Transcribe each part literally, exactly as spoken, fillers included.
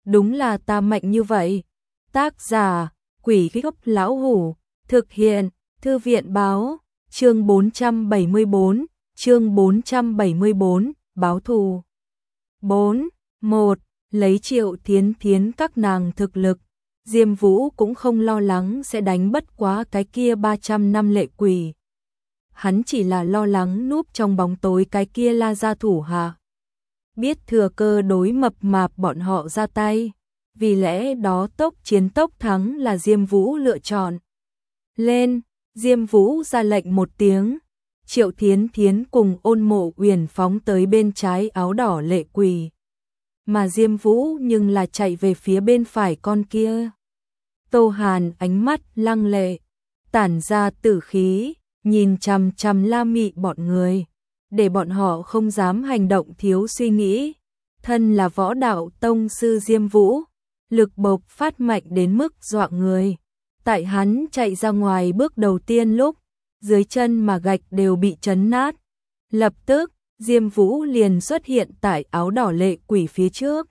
đúng là ta mạnh như vậy. Tác giả, Quỷ Gốc Lão Hủ, thực hiện, Thư viện Báo, chương bốn trăm bảy mươi bốn, chương bốn trăm bảy mươi bốn, báo thù. bốn. một. Lấy Triệu Thiến Thiến các nàng thực lực, Diêm Vũ cũng không lo lắng sẽ đánh bất quá cái kia ba trăm năm lệ quỷ. Hắn chỉ là lo lắng núp trong bóng tối cái kia La gia thủ hạ. Biết thừa cơ đối mập mạp bọn họ ra tay, vì lẽ đó tốc chiến tốc thắng là Diêm Vũ lựa chọn. Lên, Diêm Vũ ra lệnh một tiếng, Triệu Thiến Thiến cùng Ôn Mộ Uyển phóng tới bên trái áo đỏ lệ quỷ. Mà Diêm Vũ nhưng là chạy về phía bên phải con kia. Tô Hàn ánh mắt lăng lệ, tản ra tử khí, nhìn chằm chằm La Mị bọn người, để bọn họ không dám hành động thiếu suy nghĩ. Thân là võ đạo tông sư Diêm Vũ, lực bộc phát mạnh đến mức dọa người. Tại hắn chạy ra ngoài bước đầu tiên lúc, dưới chân mà gạch đều bị chấn nát. Lập tức, Diêm Vũ liền xuất hiện tại áo đỏ lệ quỷ phía trước.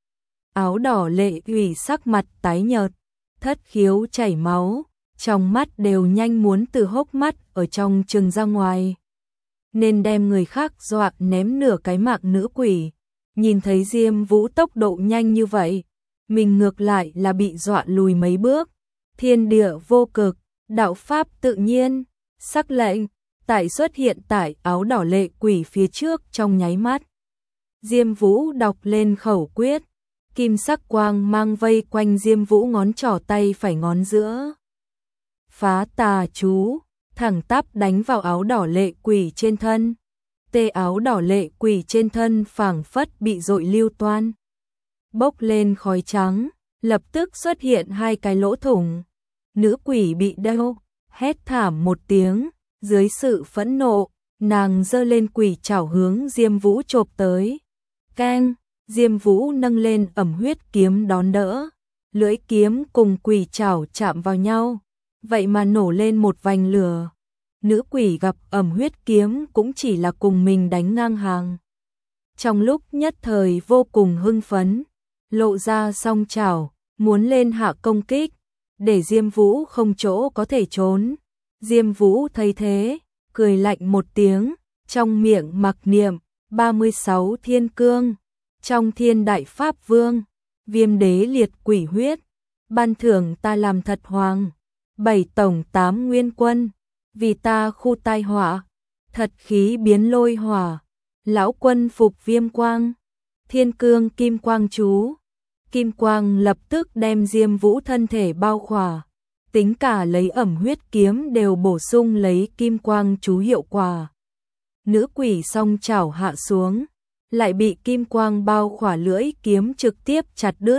Áo đỏ lệ quỷ sắc mặt tái nhợt, thất khiếu chảy máu, trong mắt đều nhanh muốn từ hốc mắt ở trong trừng ra ngoài. Nên đem người khác dọa ném nửa cái mạng nữ quỷ. Nhìn thấy Diêm Vũ tốc độ nhanh như vậy, mình ngược lại là bị dọa lùi mấy bước. Thiên địa vô cực, đạo pháp tự nhiên, sắc lệnh, tại xuất hiện tại áo đỏ lệ quỷ phía trước trong nháy mắt. Diêm Vũ đọc lên khẩu quyết, kim sắc quang mang vây quanh Diêm Vũ ngón trỏ tay phải ngón giữa. Phá tà chú, thẳng tắp đánh vào áo đỏ lệ quỷ trên thân. Tê áo đỏ lệ quỷ trên thân phảng phất bị dội lưu toan. Bốc lên khói trắng, lập tức xuất hiện hai cái lỗ thủng. Nữ quỷ bị đau, hét thảm một tiếng, dưới sự phẫn nộ, nàng giơ lên quỷ chảo hướng Diêm Vũ chộp tới. Keng, Diêm Vũ nâng lên ẩm huyết kiếm đón đỡ, lưỡi kiếm cùng quỷ chảo chạm vào nhau, vậy mà nổ lên một vành lửa. Nữ quỷ gặp ẩm huyết kiếm cũng chỉ là cùng mình đánh ngang hàng. Trong lúc nhất thời vô cùng hưng phấn, lộ ra song chảo, muốn lên hạ công kích, để Diêm Vũ không chỗ có thể trốn. Diêm Vũ thấy thế, cười lạnh một tiếng, trong miệng mặc niệm ba mươi sáu thiên cương, trong thiên đại pháp vương, viêm đế liệt quỷ huyết, ban thưởng ta làm thật hoàng, bảy tổng tám nguyên quân, vì ta khu tai họa, thật khí biến lôi hỏa, lão quân phục viêm quang, thiên cương kim quang chú. Kim quang lập tức đem Diêm Vũ thân thể bao khỏa, tính cả lấy ẩm huyết kiếm đều bổ sung lấy kim quang chú hiệu quả. Nữ quỷ song chảo hạ xuống, lại bị kim quang bao khỏa lưỡi kiếm trực tiếp chặt đứt.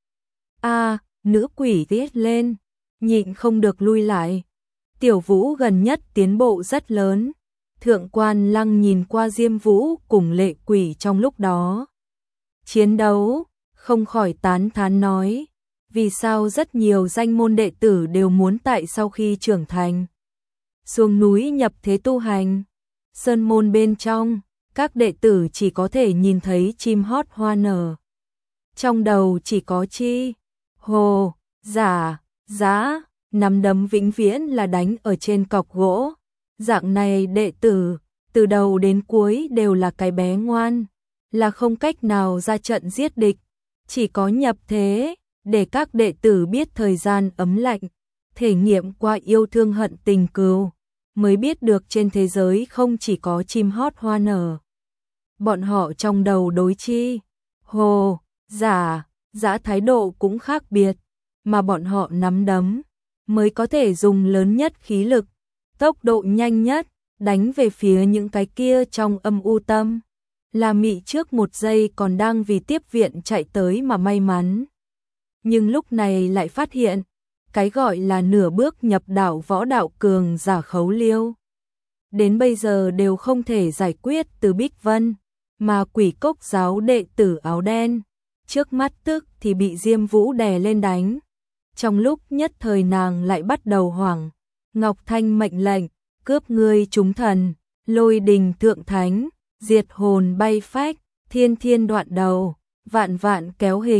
A, nữ quỷ tiết lên, nhịn không được lui lại. Tiểu Vũ gần nhất tiến bộ rất lớn. Thượng quan Lăng nhìn qua Diêm Vũ cùng lệ quỷ trong lúc đó chiến đấu, không khỏi tán thán nói, vì sao rất nhiều danh môn đệ tử đều muốn tại sau khi trưởng thành xuống núi nhập thế tu hành. Sơn môn bên trong, các đệ tử chỉ có thể nhìn thấy chim hót hoa nở. Trong đầu chỉ có chi, hồ, giả, giá, nắm đấm vĩnh viễn là đánh ở trên cọc gỗ. Dạng này đệ tử, từ đầu đến cuối đều là cái bé ngoan, là không cách nào ra trận giết địch. Chỉ có nhập thế, để các đệ tử biết thời gian ấm lạnh, thể nghiệm qua yêu thương hận tình cừu, mới biết được trên thế giới không chỉ có chim hót hoa nở. Bọn họ trong đầu đối chi, hồ, giả, giã thái độ cũng khác biệt, mà bọn họ nắm đấm, mới có thể dùng lớn nhất khí lực, tốc độ nhanh nhất, đánh về phía những cái kia trong âm u tâm. La Mị trước một giây còn đang vì tiếp viện chạy tới mà may mắn. Nhưng lúc này lại phát hiện, cái gọi là nửa bước nhập đạo võ đạo cường giả Khấu Liêu. Đến bây giờ đều không thể giải quyết từ Bích Vân, mà quỷ cốc giáo đệ tử áo đen. Trước mắt tức thì bị Diêm Vũ đè lên đánh. Trong lúc nhất thời nàng lại bắt đầu hoảng. Ngọc Thanh mệnh lệnh, cướp ngươi chúng thần, lôi đình thượng thánh, diệt hồn bay phách, thiên thiên đoạn đầu, vạn vạn kéo hình,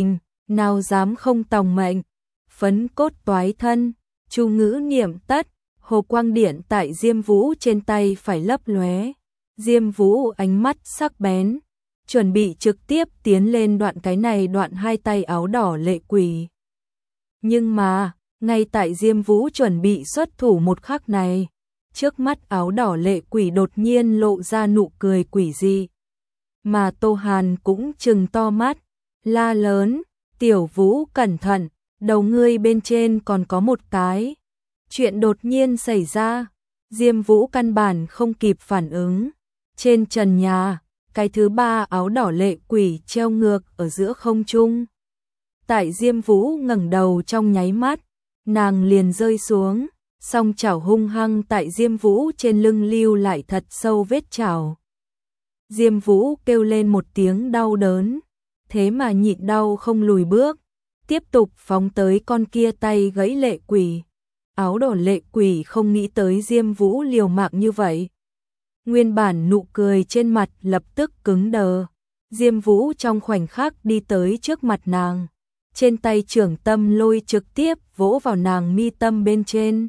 nào dám không tòng mệnh, phấn cốt toái thân, chu ngữ niệm tất, hồ quang điện tại Diêm Vũ trên tay phải lấp lóe. Diêm Vũ ánh mắt sắc bén, chuẩn bị trực tiếp tiến lên đoạn cái này đoạn hai tay áo đỏ lệ quỷ. Nhưng mà, ngay tại Diêm Vũ chuẩn bị xuất thủ một khắc này, trước mắt áo đỏ lệ quỷ đột nhiên lộ ra nụ cười quỷ dị. Mà Tô Hàn cũng trừng to mắt, la lớn, Tiểu Vũ cẩn thận, đầu ngươi bên trên còn có một cái. Chuyện đột nhiên xảy ra, Diêm Vũ căn bản không kịp phản ứng. Trên trần nhà, cái thứ ba áo đỏ lệ quỷ treo ngược ở giữa không trung. Tại Diêm Vũ ngẩng đầu trong nháy mắt, nàng liền rơi xuống, song chảo hung hăng tại Diêm Vũ trên lưng lưu lại thật sâu vết chảo. Diêm Vũ kêu lên một tiếng đau đớn, thế mà nhịn đau không lùi bước, tiếp tục phóng tới con kia tay gãy lệ quỷ. Áo đỏ lệ quỷ không nghĩ tới Diêm Vũ liều mạng như vậy. Nguyên bản nụ cười trên mặt lập tức cứng đờ. Diêm Vũ trong khoảnh khắc đi tới trước mặt nàng, trên tay trưởng tâm lôi trực tiếp vỗ vào nàng mi tâm bên trên.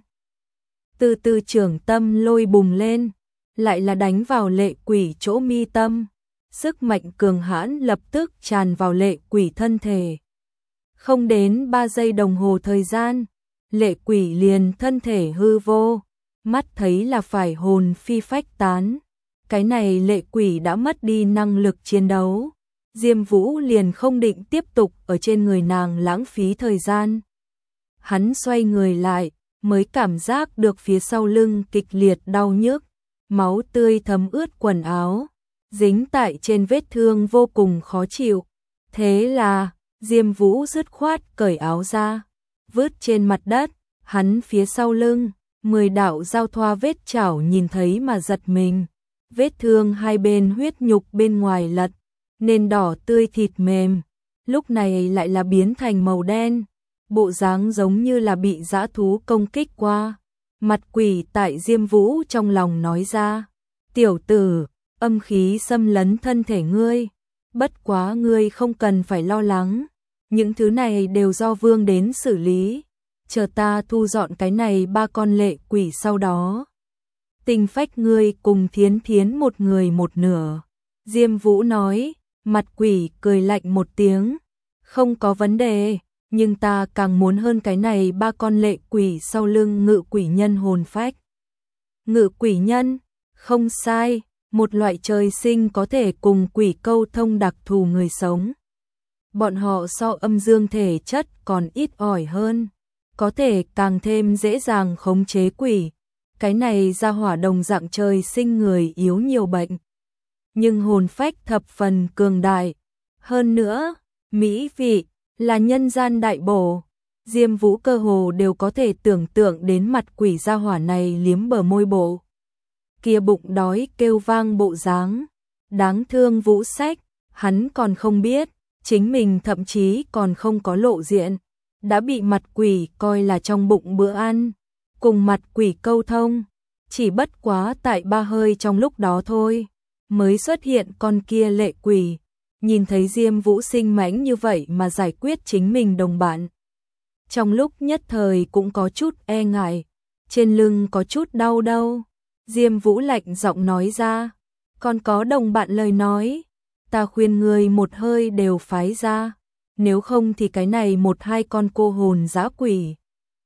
Từ từ trưởng tâm lôi bùng lên, lại là đánh vào lệ quỷ chỗ mi tâm. Sức mạnh cường hãn lập tức tràn vào lệ quỷ thân thể. Không đến ba giây đồng hồ thời gian, lệ quỷ liền thân thể hư vô, mắt thấy là phải hồn phi phách tán. Cái này lệ quỷ đã mất đi năng lực chiến đấu. Diêm Vũ liền không định tiếp tục ở trên người nàng lãng phí thời gian. Hắn xoay người lại, mới cảm giác được phía sau lưng kịch liệt đau nhức, máu tươi thấm ướt quần áo, dính tại trên vết thương vô cùng khó chịu. Thế là, Diêm Vũ dứt khoát cởi áo ra, vứt trên mặt đất, hắn phía sau lưng, mười đạo giao thoa vết chảo nhìn thấy mà giật mình. Vết thương hai bên huyết nhục bên ngoài lật, nên đỏ tươi thịt mềm, lúc này lại là biến thành màu đen, bộ dáng giống như là bị dã thú công kích qua. Mặt quỷ tại Diêm Vũ trong lòng nói ra, tiểu tử, âm khí xâm lấn thân thể ngươi, bất quá ngươi không cần phải lo lắng, những thứ này đều do vương đến xử lý, chờ ta thu dọn cái này ba con lệ quỷ sau đó. Tình phách ngươi cùng Thiến Thiến một người một nửa. Diêm Vũ nói, mặt quỷ cười lạnh một tiếng, không có vấn đề, nhưng ta càng muốn hơn cái này ba con lệ quỷ sau lưng ngự quỷ nhân hồn phách. Ngự quỷ nhân, không sai, một loại trời sinh có thể cùng quỷ câu thông đặc thù người sống. Bọn họ so âm dương thể chất còn ít ỏi hơn, có thể càng thêm dễ dàng khống chế quỷ. Cái này ra hỏa đồng dạng trời sinh người yếu nhiều bệnh, nhưng hồn phách thập phần cường đại. Hơn nữa, mỹ vị là nhân gian đại bổ. Diêm Vũ cơ hồ đều có thể tưởng tượng đến mặt quỷ gia hỏa này liếm bờ môi bộ. Kia bụng đói kêu vang bộ dáng. Đáng thương Vũ Sách, hắn còn không biết, chính mình thậm chí còn không có lộ diện, đã bị mặt quỷ coi là trong bụng bữa ăn. Cùng mặt quỷ câu thông, chỉ bất quá tại ba hơi trong lúc đó thôi, mới xuất hiện con kia lệ quỷ, nhìn thấy Diêm Vũ sinh mãnh như vậy mà giải quyết chính mình đồng bạn. Trong lúc nhất thời cũng có chút e ngại, trên lưng có chút đau đâu. Diêm Vũ lạnh giọng nói ra, còn có đồng bạn lời nói, ta khuyên người một hơi đều phái ra, nếu không thì cái này một hai con cô hồn dã quỷ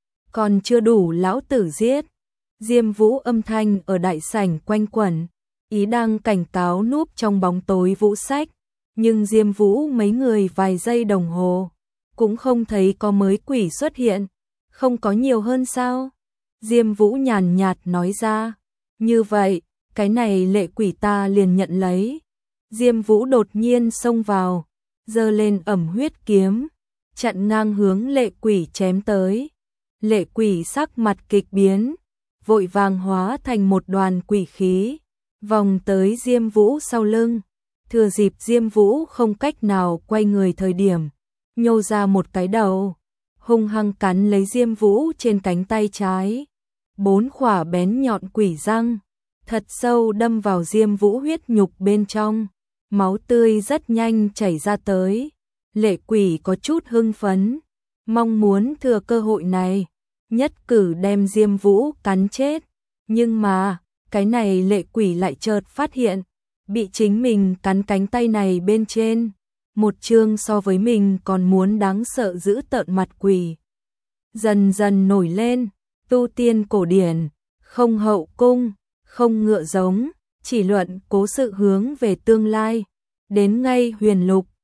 còn chưa đủ lão tử giết. Diêm Vũ âm thanh ở đại sảnh quanh quẩn, ý đang cảnh cáo núp trong bóng tối Vũ Sách, nhưng Diêm Vũ mấy người vài giây đồng hồ cũng không thấy có mới quỷ xuất hiện. Không có nhiều hơn sao? Diêm Vũ nhàn nhạt nói ra, như vậy, cái này lệ quỷ ta liền nhận lấy. Diêm Vũ đột nhiên xông vào, giơ lên ẩm huyết kiếm, chặn ngang hướng lệ quỷ chém tới. Lệ quỷ sắc mặt kịch biến, vội vàng hóa thành một đoàn quỷ khí, vòng tới Diêm Vũ sau lưng. Thừa dịp Diêm Vũ không cách nào quay người thời điểm, nhô ra một cái đầu, hung hăng cắn lấy Diêm Vũ trên cánh tay trái. Bốn khỏa bén nhọn quỷ răng, thật sâu đâm vào Diêm Vũ huyết nhục bên trong, máu tươi rất nhanh chảy ra tới. Lệ quỷ có chút hưng phấn, mong muốn thừa cơ hội này, nhất cử đem Diêm Vũ cắn chết. Nhưng mà, cái này lệ quỷ lại chợt phát hiện, bị chính mình cắn cánh tay này bên trên, một chương so với mình còn muốn đáng sợ dữ tợn mặt quỷ. Dần dần nổi lên, tu tiên cổ điển, không hậu cung, không ngựa giống, chỉ luận cố sự hướng về tương lai, đến ngay huyền lục,